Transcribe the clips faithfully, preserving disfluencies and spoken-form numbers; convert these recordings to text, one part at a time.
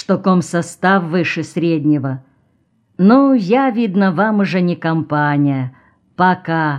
что комсостав выше среднего. Ну, я, видно, вам уже не компания. Пока.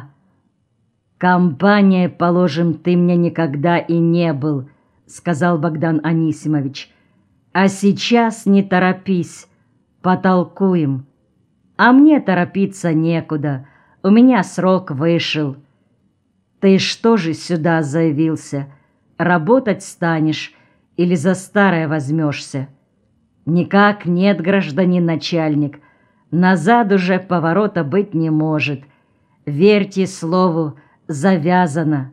Компания, положим, ты мне никогда и не был, сказал Богдан Анисимович. А сейчас не торопись, потолкуем. А мне торопиться некуда, у меня срок вышел. Ты что же сюда заявился? Работать станешь или за старое возьмешься? Никак нет, гражданин начальник, назад уже поворота быть не может. Верьте слову, завязано.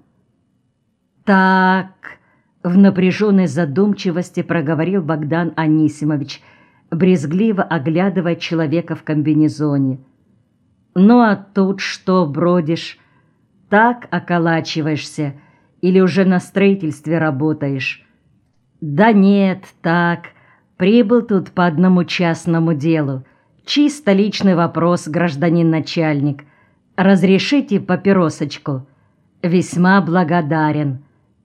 Так, в напряженной задумчивости проговорил Богдан Анисимович, брезгливо оглядывая человека в комбинезоне. Ну а тут что бродишь? Так околачиваешься или уже на строительстве работаешь? Да нет, так, прибыл тут по одному частному делу. Чисто личный вопрос, гражданин начальник. Разрешите папиросочку? Весьма благодарен.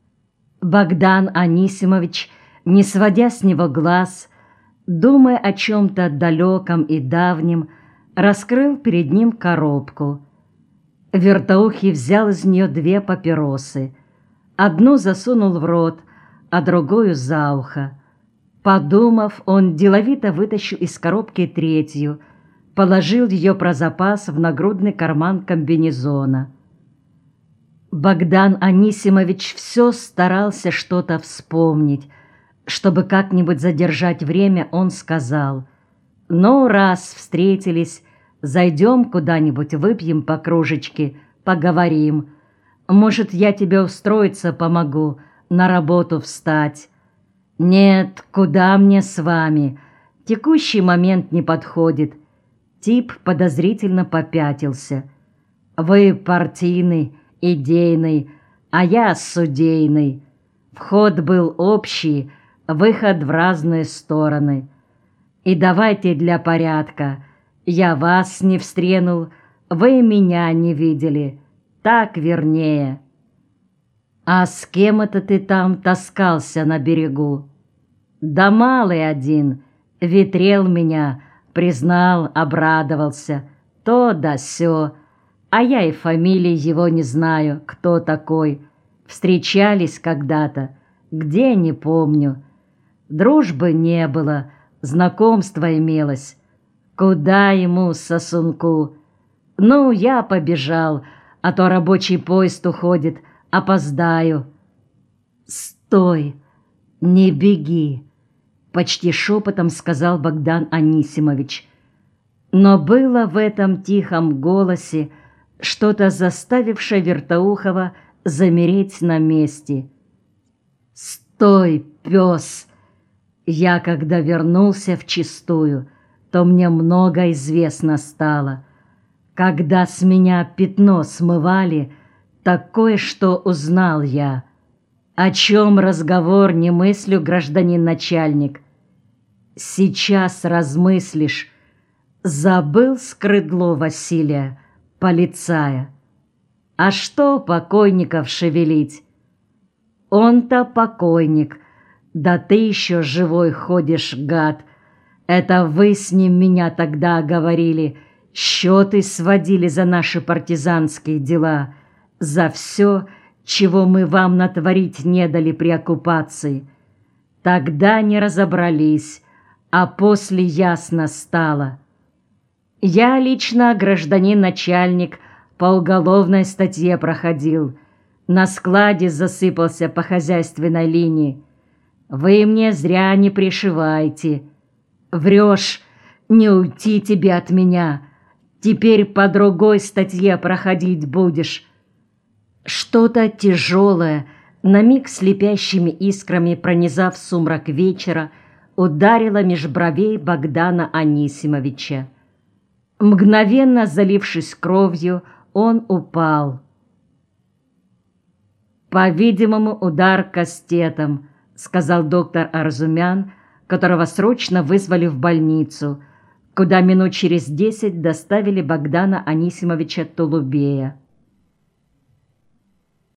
Богдан Анисимович, не сводя с него глаз, думая о чем-то далеком и давнем, раскрыл перед ним коробку. Вертоухий взял из нее две папиросы. Одну засунул в рот, а другую за ухо. Подумав, он деловито вытащил из коробки третью, положил ее про запас в нагрудный карман комбинезона. Богдан Анисимович все старался что-то вспомнить. Чтобы как-нибудь задержать время, он сказал: «Ну, раз встретились, зайдем куда-нибудь, выпьем по кружечке, поговорим. Может, я тебе устроиться помогу, на работу встать». «Нет, куда мне с вами? Текущий момент не подходит». Тип подозрительно попятился. «Вы партийный, идейный, а я судейный. Вход был общий, выход в разные стороны. И давайте для порядка. Я вас не встренул, вы меня не видели. Так вернее». «А с кем это ты там таскался на берегу?» «Да малый один, ветрел меня, признал, обрадовался, то да сё, а я и фамилии его не знаю, кто такой. Встречались когда-то, где не помню. Дружбы не было, знакомство имелось. Куда ему, сосунку? Ну, я побежал, а то рабочий поезд уходит, опоздаю». «Стой, не беги», — почти шепотом сказал Богдан Анисимович. Но было в этом тихом голосе что-то, заставившее Вертоухова замереть на месте. «Стой, пес! Я, когда вернулся вчистую, то мне много известно стало. Когда с меня пятно смывали, такое, что узнал я. О чем разговор, не мыслю, гражданин начальник? Сейчас размыслишь. Забыл Скрыдло Василия, полицая. А что покойников шевелить? Он-то покойник, да ты еще живой ходишь, гад. Это вы с ним меня тогда говорили, счеты сводили за наши партизанские дела, за все, чего мы вам натворить не дали при оккупации. Тогда не разобрались, а после ясно стало. Я лично, гражданин начальник, по уголовной статье проходил, на складе засыпался по хозяйственной линии. Вы мне зря не пришивайте. Врешь, не уйти тебе от меня. Теперь по другой статье проходить будешь». Что-то тяжелое, на миг слепящими искрами пронизав сумрак вечера, ударило меж бровей Богдана Анисимовича. Мгновенно залившись кровью, он упал. «По-видимому, удар кастетом», — сказал доктор Арзумян, которого срочно вызвали в больницу, куда минут через десять доставили Богдана Анисимовича Толубея.